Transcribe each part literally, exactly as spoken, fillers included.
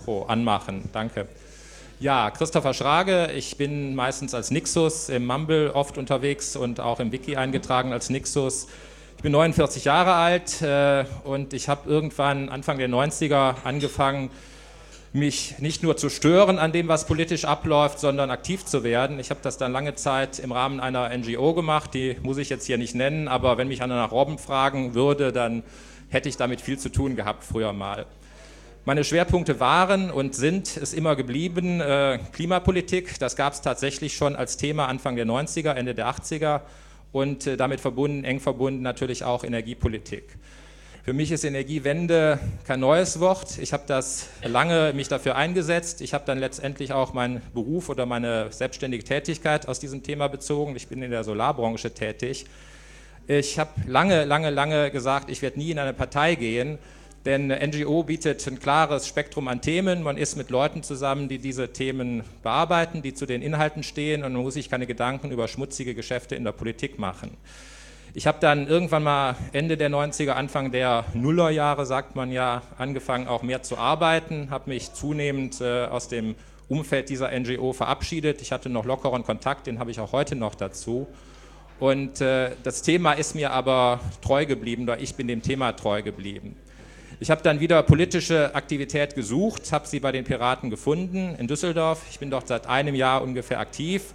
Mikro anmachen. Danke. Ja, Christopher Schrage, ich bin meistens als Nixus im Mumble oft unterwegs und auch im Wiki eingetragen als Nixus. Ich bin neunundvierzig Jahre alt äh, und ich habe irgendwann Anfang der neunziger angefangen, mich nicht nur zu stören an dem, was politisch abläuft, sondern aktiv zu werden. Ich habe das dann lange Zeit im Rahmen einer N G O gemacht, die muss ich jetzt hier nicht nennen, aber wenn mich einer nach Robben fragen würde, dann hätte ich damit viel zu tun gehabt früher mal. Meine Schwerpunkte waren und sind es immer geblieben, äh, Klimapolitik, das gab es tatsächlich schon als Thema Anfang der neunziger, Ende der achtziger und äh, damit verbunden, eng verbunden natürlich auch Energiepolitik. Für mich ist Energiewende kein neues Wort. Ich habe das lange mich dafür eingesetzt. Ich habe dann letztendlich auch meinen Beruf oder meine selbstständige Tätigkeit aus diesem Thema bezogen. Ich bin in der Solarbranche tätig. Ich habe lange, lange, lange gesagt, ich werde nie in eine Partei gehen, denn N G O bietet ein klares Spektrum an Themen. Man ist mit Leuten zusammen, die diese Themen bearbeiten, die zu den Inhalten stehen und man muss sich keine Gedanken über schmutzige Geschäfte in der Politik machen. Ich habe dann irgendwann mal Ende der neunziger, Anfang der Nullerjahre, sagt man ja, angefangen auch mehr zu arbeiten, habe mich zunehmend äh, aus dem Umfeld dieser N G O verabschiedet. Ich hatte noch lockeren Kontakt, den habe ich auch heute noch dazu. Und äh, das Thema ist mir aber treu geblieben, oder ich bin dem Thema treu geblieben. Ich habe dann wieder politische Aktivität gesucht, habe sie bei den Piraten gefunden in Düsseldorf. Ich bin dort seit einem Jahr ungefähr aktiv,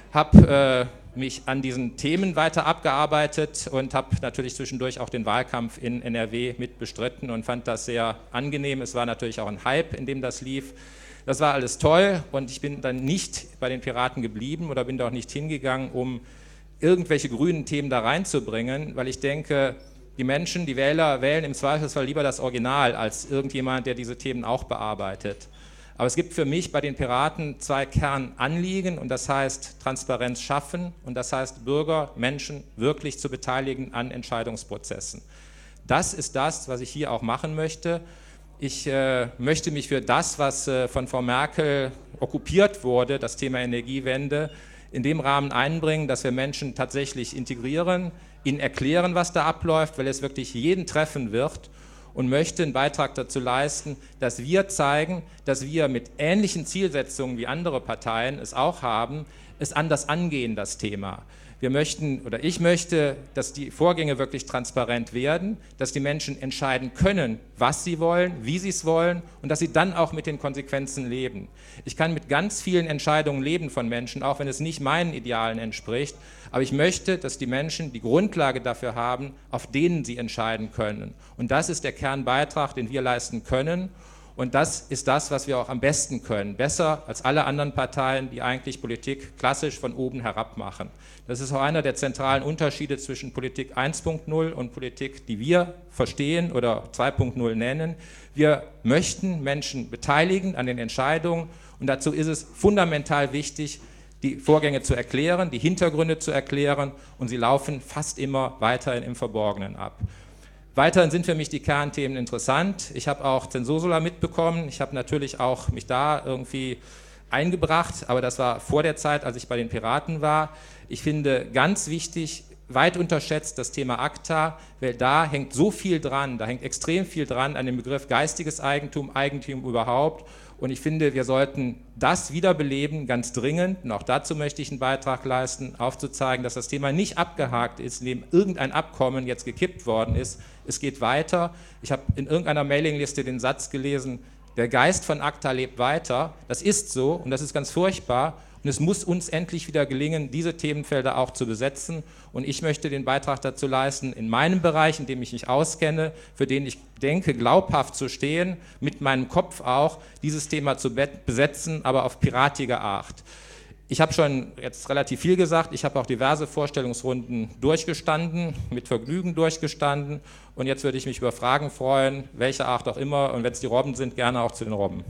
habe äh, mich an diesen Themen weiter abgearbeitet und habe natürlich zwischendurch auch den Wahlkampf in N R W mit bestritten und fand das sehr angenehm. Es war natürlich auch ein Hype, in dem das lief. Das war alles toll und ich bin dann nicht bei den Piraten geblieben oder bin da auch nicht hingegangen, um irgendwelche grünen Themen da reinzubringen, weil ich denke, die Menschen, die Wähler wählen im Zweifelsfall lieber das Original als irgendjemand, der diese Themen auch bearbeitet. Aber es gibt für mich bei den Piraten zwei Kernanliegen und das heißt Transparenz schaffen und das heißt Bürger, Menschen wirklich zu beteiligen an Entscheidungsprozessen. Das ist das, was ich hier auch machen möchte. Ich äh, möchte mich für das, was äh, von Frau Merkel okkupiert wurde, das Thema Energiewende, in dem Rahmen einbringen, dass wir Menschen tatsächlich integrieren, ihnen erklären, was da abläuft, weil es wirklich jeden treffen wird und möchte einen Beitrag dazu leisten, dass wir zeigen, dass wir mit ähnlichen Zielsetzungen wie andere Parteien es auch haben, es anders angehen, das Thema. Wir möchten, oder ich möchte, dass die Vorgänge wirklich transparent werden, dass die Menschen entscheiden können, was sie wollen, wie sie es wollen und dass sie dann auch mit den Konsequenzen leben. Ich kann mit ganz vielen Entscheidungen leben von Menschen, auch wenn es nicht meinen Idealen entspricht, aber ich möchte, dass die Menschen die Grundlage dafür haben, auf denen sie entscheiden können. Und das ist der Kernbeitrag, den wir leisten können. Und das ist das, was wir auch am besten können. Besser als alle anderen Parteien, die eigentlich Politik klassisch von oben herab machen. Das ist auch einer der zentralen Unterschiede zwischen Politik eins Punkt null und Politik, die wir verstehen oder zwei Punkt null nennen. Wir möchten Menschen beteiligen an den Entscheidungen und dazu ist es fundamental wichtig, die Vorgänge zu erklären, die Hintergründe zu erklären und sie laufen fast immer weiterhin im Verborgenen ab. Weiterhin sind für mich die Kernthemen interessant. Ich habe auch Zensursula mitbekommen. Ich habe natürlich auch mich da irgendwie eingebracht, aber das war vor der Zeit, als ich bei den Piraten war. Ich finde ganz wichtig, weit unterschätzt das Thema ACTA, weil da hängt so viel dran, da hängt extrem viel dran an dem Begriff geistiges Eigentum, Eigentum überhaupt. Und ich finde, wir sollten das wiederbeleben, ganz dringend. Und auch dazu möchte ich einen Beitrag leisten, aufzuzeigen, dass das Thema nicht abgehakt ist, indem irgendein Abkommen jetzt gekippt worden ist. Es geht weiter. Ich habe in irgendeiner Mailingliste den Satz gelesen, der Geist von ACTA lebt weiter. Das ist so und das ist ganz furchtbar. Und es muss uns endlich wieder gelingen, diese Themenfelder auch zu besetzen. Und ich möchte den Beitrag dazu leisten, in meinem Bereich, in dem ich mich auskenne, für den ich denke, glaubhaft zu stehen, mit meinem Kopf auch, dieses Thema zu besetzen, aber auf piratige Art. Ich habe schon jetzt relativ viel gesagt, ich habe auch diverse Vorstellungsrunden durchgestanden, mit Vergnügen durchgestanden. Und jetzt würde ich mich über Fragen freuen, welcher Art auch immer. Und wenn es die Robben sind, gerne auch zu den Robben.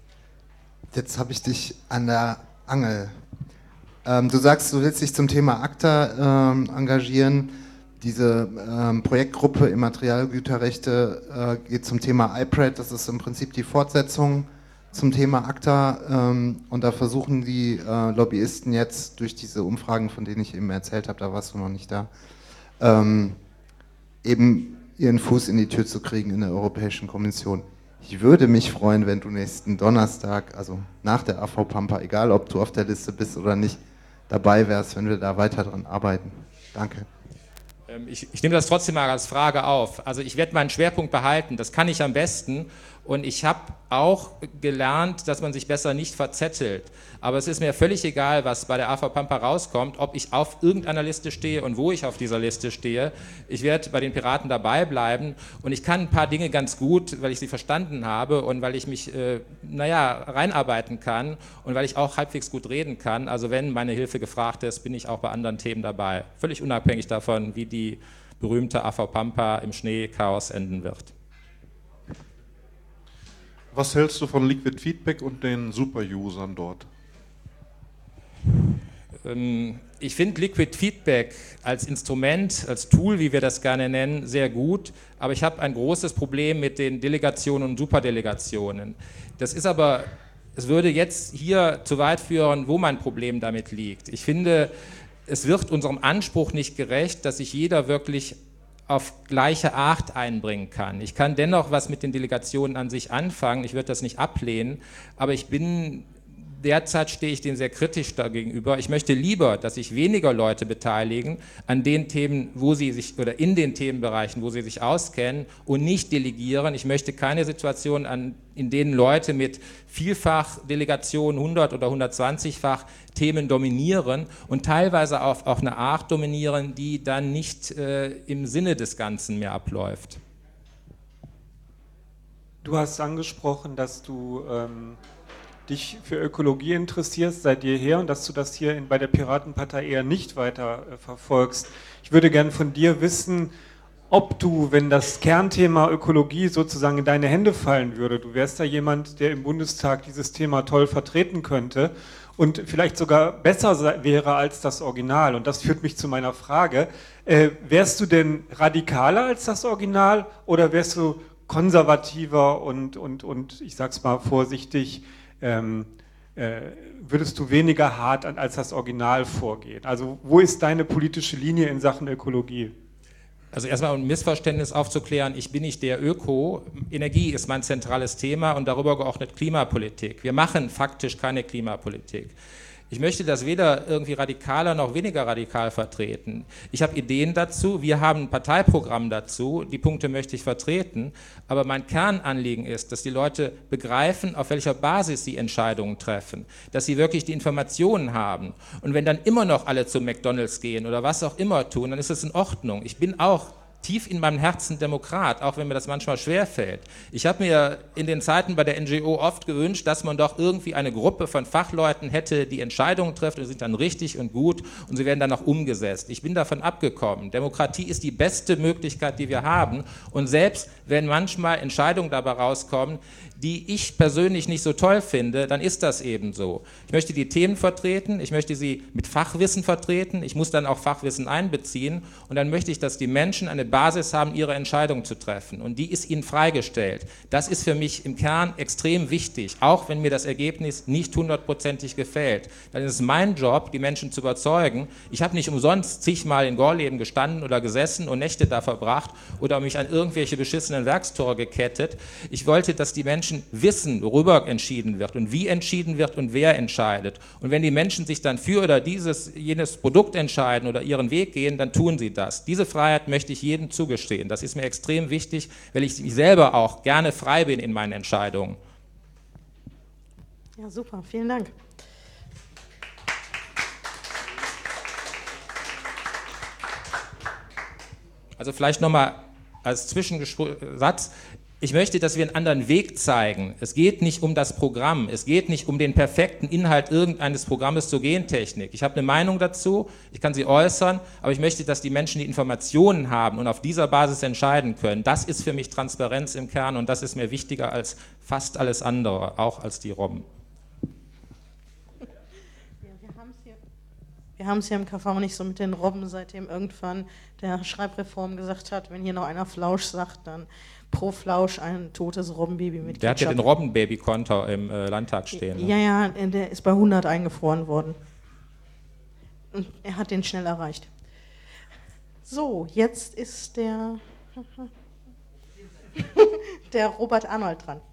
Jetzt habe ich dich an der Angel. Ähm, du sagst, du willst dich zum Thema ACTA ähm, engagieren. Diese ähm, Projektgruppe Immaterialgüterrechte äh, geht zum Thema I P R A D. Das ist im Prinzip die Fortsetzung zum Thema ACTA. Ähm, und da versuchen die äh, Lobbyisten jetzt durch diese Umfragen, von denen ich eben erzählt habe, da warst du noch nicht da, ähm, eben ihren Fuß in die Tür zu kriegen in der Europäischen Kommission. Ich würde mich freuen, wenn du nächsten Donnerstag, also nach der A V Pampa, egal ob du auf der Liste bist oder nicht, dabei wärst, wenn wir da weiter dran arbeiten. Danke. Ich, ich nehme das trotzdem mal als Frage auf. Also ich werde meinen Schwerpunkt behalten, das kann ich am besten. Und ich habe auch gelernt, dass man sich besser nicht verzettelt. Aber es ist mir völlig egal, was bei der A V Pampa rauskommt, ob ich auf irgendeiner Liste stehe und wo ich auf dieser Liste stehe. Ich werde bei den Piraten dabei bleiben und ich kann ein paar Dinge ganz gut, weil ich sie verstanden habe und weil ich mich, äh, naja, reinarbeiten kann und weil ich auch halbwegs gut reden kann. Also wenn meine Hilfe gefragt ist, bin ich auch bei anderen Themen dabei. Völlig unabhängig davon, wie die berühmte A V Pampa im Schneechaos enden wird. Was hältst du von Liquid Feedback und den Super-Usern dort? Ich finde Liquid Feedback als Instrument, als Tool, wie wir das gerne nennen, sehr gut, aber ich habe ein großes Problem mit den Delegationen und Superdelegationen. Das ist aber, es würde jetzt hier zu weit führen, wo mein Problem damit liegt. Ich finde, es wird unserem Anspruch nicht gerecht, dass sich jeder wirklich auf gleiche Art einbringen kann. Ich kann dennoch was mit den Delegationen an sich anfangen, ich würde das nicht ablehnen, aber ich bin, derzeit stehe ich dem sehr kritisch dagegenüber. Ich möchte lieber, dass sich weniger Leute beteiligen an den Themen, wo sie sich, oder in den Themenbereichen, wo sie sich auskennen und nicht delegieren. Ich möchte keine Situation, an, in denen Leute mit vielfach Delegationen, hundert- oder hundertzwanzigfach Themen dominieren und teilweise auf, auf eine Art dominieren, die dann nicht äh, im Sinne des Ganzen mehr abläuft. Du hast angesprochen, dass du ähm, dich für Ökologie interessierst seit jeher und dass du das hier in, bei der Piratenpartei eher nicht weiter äh, verfolgst. Ich würde gerne von dir wissen, ob du, wenn das Kernthema Ökologie sozusagen in deine Hände fallen würde, du wärst da jemand, der im Bundestag dieses Thema toll vertreten könnte und vielleicht sogar besser wäre als das Original. Und das führt mich zu meiner Frage, äh, wärst du denn radikaler als das Original oder wärst du konservativer und, und, und ich sag's mal vorsichtig, ähm, äh, würdest du weniger hart an, als das Original vorgehen? Also wo ist deine politische Linie in Sachen Ökologie? Also erstmal um ein Missverständnis aufzuklären, ich bin nicht der Öko, Energie ist mein zentrales Thema und darüber geordnet Klimapolitik. Wir machen faktisch keine Klimapolitik. Ich möchte das weder irgendwie radikaler noch weniger radikal vertreten. Ich habe Ideen dazu, wir haben ein Parteiprogramm dazu, die Punkte möchte ich vertreten, aber mein Kernanliegen ist, dass die Leute begreifen, auf welcher Basis sie Entscheidungen treffen, dass sie wirklich die Informationen haben. Und wenn dann immer noch alle zu McDonald's gehen oder was auch immer tun, dann ist es in Ordnung. Ich bin auch tief in meinem Herzen Demokrat, auch wenn mir das manchmal schwerfällt. Ich habe mir in den Zeiten bei der N G O oft gewünscht, dass man doch irgendwie eine Gruppe von Fachleuten hätte, die Entscheidungen trifft und sind dann richtig und gut und sie werden dann auch umgesetzt. Ich bin davon abgekommen. Demokratie ist die beste Möglichkeit, die wir haben und selbst wenn manchmal Entscheidungen dabei rauskommen, die ich persönlich nicht so toll finde, dann ist das eben so. Ich möchte die Themen vertreten, ich möchte sie mit Fachwissen vertreten, ich muss dann auch Fachwissen einbeziehen und dann möchte ich, dass die Menschen eine Basis haben, ihre Entscheidung zu treffen und die ist ihnen freigestellt. Das ist für mich im Kern extrem wichtig, auch wenn mir das Ergebnis nicht hundertprozentig gefällt. Dann ist es mein Job, die Menschen zu überzeugen. Ich habe nicht umsonst zigmal in Gorleben gestanden oder gesessen und Nächte da verbracht oder mich an irgendwelche beschissenen Werkstore gekettet. Ich wollte, dass die Menschen wissen, worüber entschieden wird und wie entschieden wird und wer entscheidet. Und wenn die Menschen sich dann für oder dieses, jenes Produkt entscheiden oder ihren Weg gehen, dann tun sie das. Diese Freiheit möchte ich jedem zugestehen. Das ist mir extrem wichtig, weil ich selber auch gerne frei bin in meinen Entscheidungen. Ja, super. Vielen Dank. Also vielleicht nochmal als Zwischensatz. Ich möchte, dass wir einen anderen Weg zeigen. Es geht nicht um das Programm, es geht nicht um den perfekten Inhalt irgendeines Programmes zur Gentechnik. Ich habe eine Meinung dazu, ich kann sie äußern, aber ich möchte, dass die Menschen die Informationen haben und auf dieser Basis entscheiden können. Das ist für mich Transparenz im Kern und das ist mir wichtiger als fast alles andere, auch als die Robben. Wir haben es hier im K V nicht so mit den Robben, seitdem irgendwann der Schreibreform gesagt hat, wenn hier noch einer Flausch sagt, dann pro Flausch ein totes Robbenbaby mit Ketchup. Der hat ja den Robbenbaby-Konto im äh, Landtag stehen. Ne? Ja, ja, der ist bei hundert eingefroren worden. Und er hat den schnell erreicht. So, jetzt ist der, der Robert Arnold dran.